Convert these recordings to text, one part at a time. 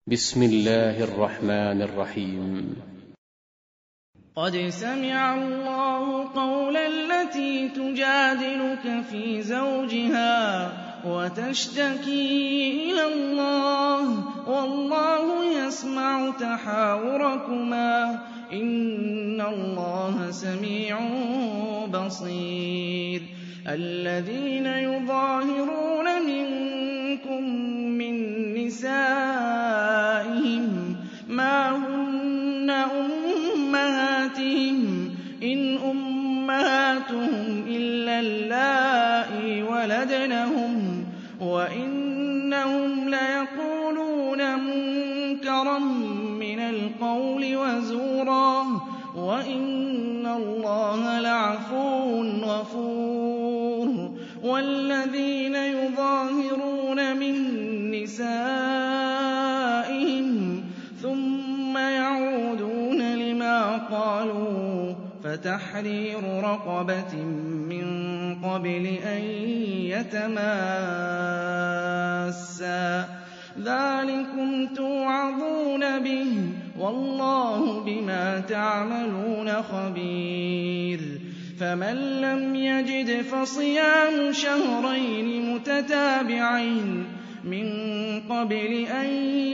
بسم الله الرحمن الرحيم. قد سمع الله قول التي تجادلك في زوجها وتشتكي إلى الله والله يسمع تحاوركما إن الله سميع بصير. الذين يظاهرون منكم من نسائهم ما هن أمهاتهم إن أمهاتهم إلا اللائي ولدنهم وإنهم ليقولون منكرا من القول وزورا وإن الله لعفو غفور. والذين يظاهرون من نسائهم ثم يعودون لما قالوا فتحرير رقبة من قبل أن يتماسا ذلكم توعظون به والله بما تعملون خبير. فمن لم يجد فصيام شهرين متتابعين من قبل أن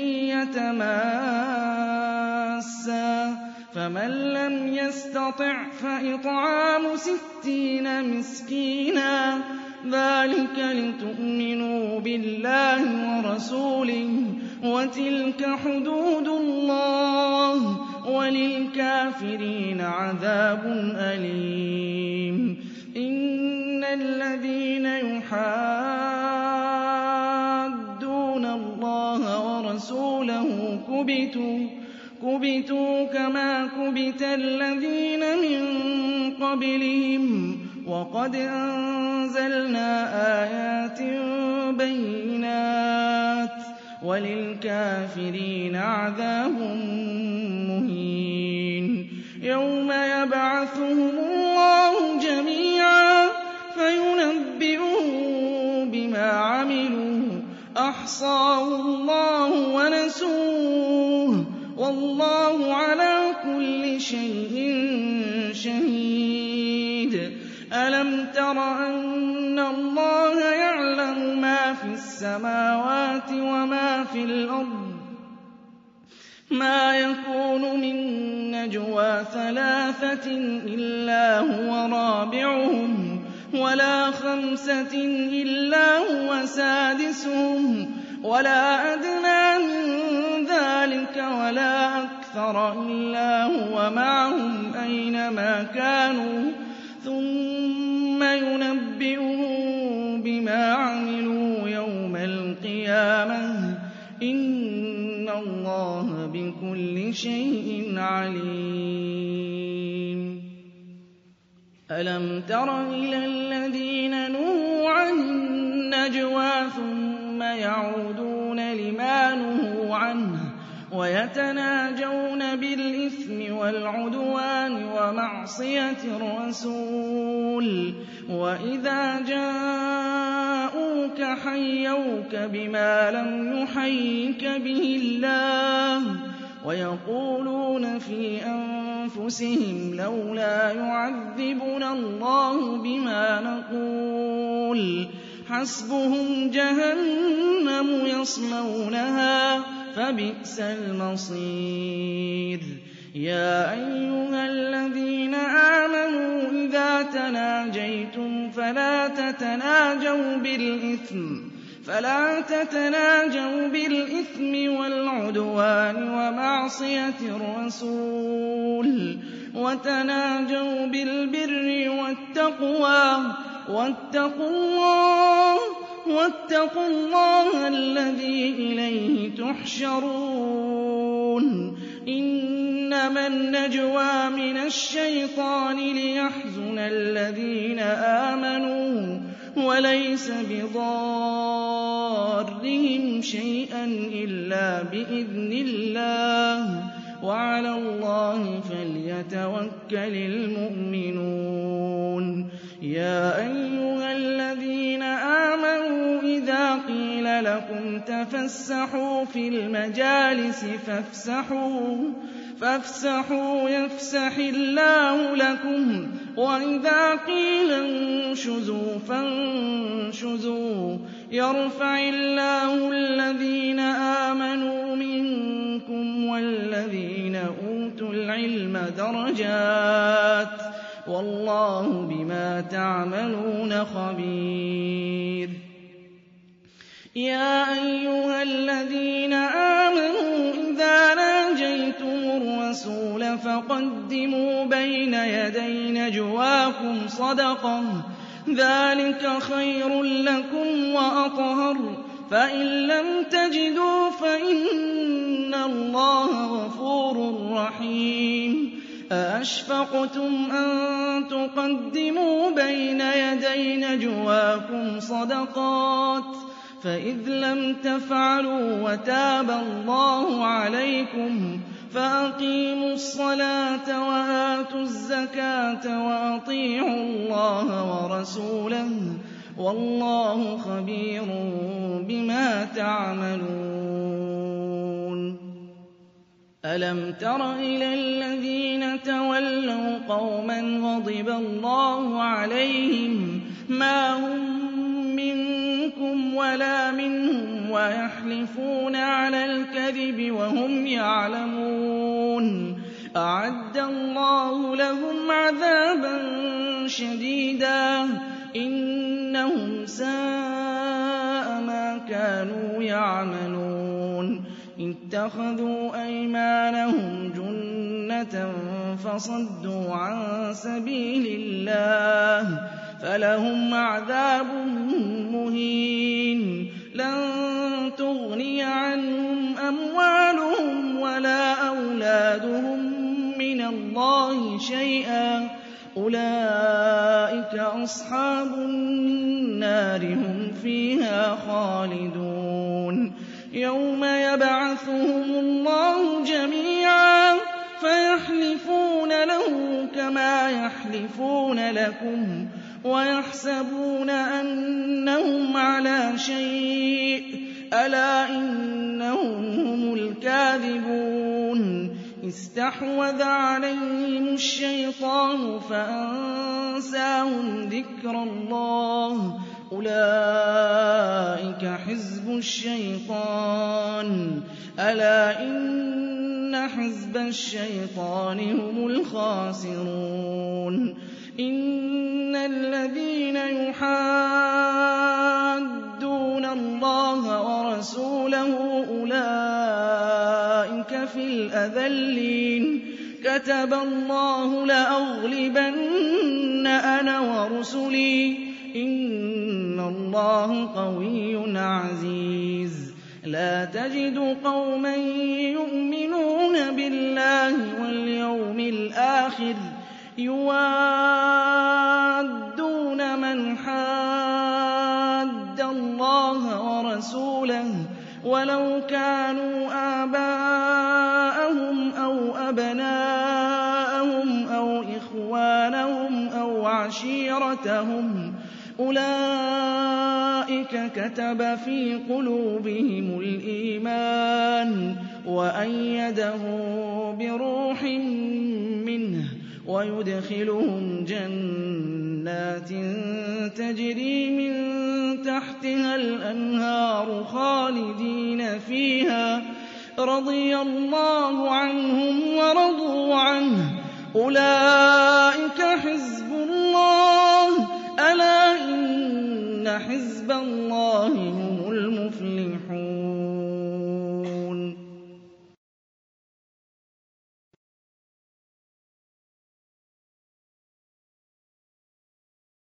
يتماسا فمن لم يستطع فإطعام 60 مسكينا ذلك لتؤمنوا بالله ورسوله وتلك حدود الله وللكافرين عذاب أليم. إن الذين يحادون الله ورسوله كبتوا كما كبت الذين من قبلهم وقد أنزلنا آيات بينات وللكافرين عذاب مهين. يوم يبعثهم الله جميعا فينبئهم بما عملوا أحصاه الله ونسوه والله على كل شيء شهيد. ألم تر أن الله يعلم ما في السماوات وما في الأرض ما يكون من نجوى 3 إلا هو رابعهم ولا 5 إلا هو سادسهم ولا أدنى من ذلك ولا أكثر إلا هو معهم أينما كانوا ثم ينبئهم بما عملوا يوم القيامة إن الله بكل شيء عليم. ألم تر إلى الذين نهوا عن النجوى ثم يعودون لما نهوا عنه ويتناجون بالإثم والعدوان ومعصية الرسول وإذا جاءوك حيوك بما لم يحيك به الله ويقولون في أنفسهم لولا يعذبنا الله بما نقول حسبهم جهنم يصلونها فبئس المصير. يا أيها الذين آمنوا إذا تناجيتم فلا تتناجوا بالإثم والعدوان ومعصية الرسول وتناجوا بالبر والتقوى واتقوا الله الذي إليه تحشرون. إنما النجوى من الشيطان ليحزن الذين آمنوا وليس بضارهم شيئا إلا بإذن الله وعلى الله فليتوكل المؤمنون. يا أيها الذين آمنوا إذا قيل قِيلَ لَكُمْ تَفَسَّحُوا فِي الْمَجَالِسِ فَافْسَحُوا يَفْسَحِ اللَّهُ لَكُمْ وَإِذَا قِيلَ انشُزُوا فَانشُزُوا يَرْفَعِ اللَّهُ الَّذِينَ آمَنُوا مِنكُمْ وَالَّذِينَ أُوتُوا الْعِلْمَ دَرَجَاتٍ وَاللَّهُ بِمَا تَعْمَلُونَ خَبِيرٌ يَا أَيُّهَا الَّذِينَ آمَنُوا إِذَا نَاجَيْتُمُ الرَّسُولَ فَقَدِّمُوا بَيْنَ يَدَيْ نَجْوَاكُمْ صَدَقَةً ذَٰلِكَ خَيْرٌ لَّكُمْ وَأَطْهَرُ ۚ فَإِن لَّمْ تَجِدُوا فَإِنَّ اللَّهَ غَفُورٌ رَّحِيمٌ أَأَشْفَقْتُمْ أَن تُقَدِّمُوا بَيْنَ يَدَيْ نَجْوَاكُمْ صَدَقَاتٍ ۚ فَإِذْ لَمْ تَفْعَلُوا وَتَابَ اللَّهُ عَلَيْكُمْ فَأَقِيمُوا الصَّلَاةَ وَآتُوا الزَّكَاةَ وَأَطِيعُوا اللَّهَ وَرَسُولَهُ ۚ وَاللَّهُ خَبِيرٌ بِمَا تَعْمَلُونَ أَلَمْ تَرَ إِلَى الَّذِينَ تَوَلَّوْا قَوْمًا غَضِبَ اللَّهُ عَلَيْهِم مَّا هُم مِّنكُمْ وَلَا مِنْهُمْ وَيَحْلِفُونَ عَلَى الْكَذِبِ وَهُمْ يَعْلَمُونَ أَعَدَّ اللَّهُ لَهُمْ عَذَابًا شَدِيدًا إِنَّهُمْ سَاءَ مَا كَانُوا يَعْمَلُونَ اتَّخَذُوا أَيْمَانَهُمْ جُنَّةً فَصَدُّوا عَن سَبِيلِ اللَّهِ فَلَهُمْ عَذَابٌ مُّهِينٌ لَّن تُغْنِيَ عَنْهُمْ أَمْوَالُهُمْ وَلَا أَوْلَادُهُم مِّنَ اللَّهِ شَيْئًا ۚ أُولَٰئِكَ أَصْحَابُ النَّارِ ۖ هُمْ فِيهَا خَالِدُونَ يَوْمَ يَبْعَثُهُمُ اللَّهُ جَمِيعًا فَيَحْلِفُونَ لَهُ كَمَا يَحْلِفُونَ لَكُمْ وَيَحْسَبُونَ أَنَّهُمْ عَلَىٰ شَيْءٍ ۚ أَلَا إِنَّهُمْ هُمُ الْكَاذِبُونَ اسْتَحْوَذَ عَلَيْهِمُ الشَّيْطَانُ فَأَنسَاهُمْ ذِكْرَ اللَّهِ ۚ أُولَٰئِكَ حِزْبُ الشَّيْطَانِ ۚ أَلَا إِنَّ حِزْبَ الشَّيْطَانِ هُمُ الْخَاسِرُونَ إِنَّ الَّذِينَ يُحَادُّونَ اللَّهَ وَرَسُولَهُ أُولَٰئِكَ فِي الْأَذَلِّينَ كَتَبَ اللَّهُ لَأَغْلِبَنَّ أَنَا وَرُسُلِي ۚ إِنَّ اللَّهَ قَوِيٌّ عَزِيزٌ لَّا تَجِدُ قَوْمًا يُؤْمِنُونَ بِاللَّهِ وَالْيَوْمِ الْآخِرِ يُوَادُّونَ مَنْ حَادَّ اللَّهَ وَرَسُولَهُ وَلَوْ كَانُوا آبَاءَهُمْ أَوْ أَبْنَاءَهُمْ أَوْ إِخْوَانَهُمْ أَوْ عَشِيرَتَهُمْ ۚ أُولَٰئِكَ كَتَبَ فِي قُلُوبِهِمُ الْإِيمَانَ وَأَيَّدَهُم بِرُوحٍ مِّنْهُ وَيُدْخِلُهُمْ جَنَّاتٍ تَجْرِي مِن تَحْتِهَا الْأَنْهَارُ خَالِدِينَ فِيهَا ۚ رَضِيَ اللَّهُ عَنْهُمْ وَرَضُوا عَنْهُ ۚ أُولَٰئِكَ حِزْبُ اللَّهِ ۚ أَلَا إِنَّ حِزْبَ اللَّهِ هُمُ الْمُفْلِحُونَ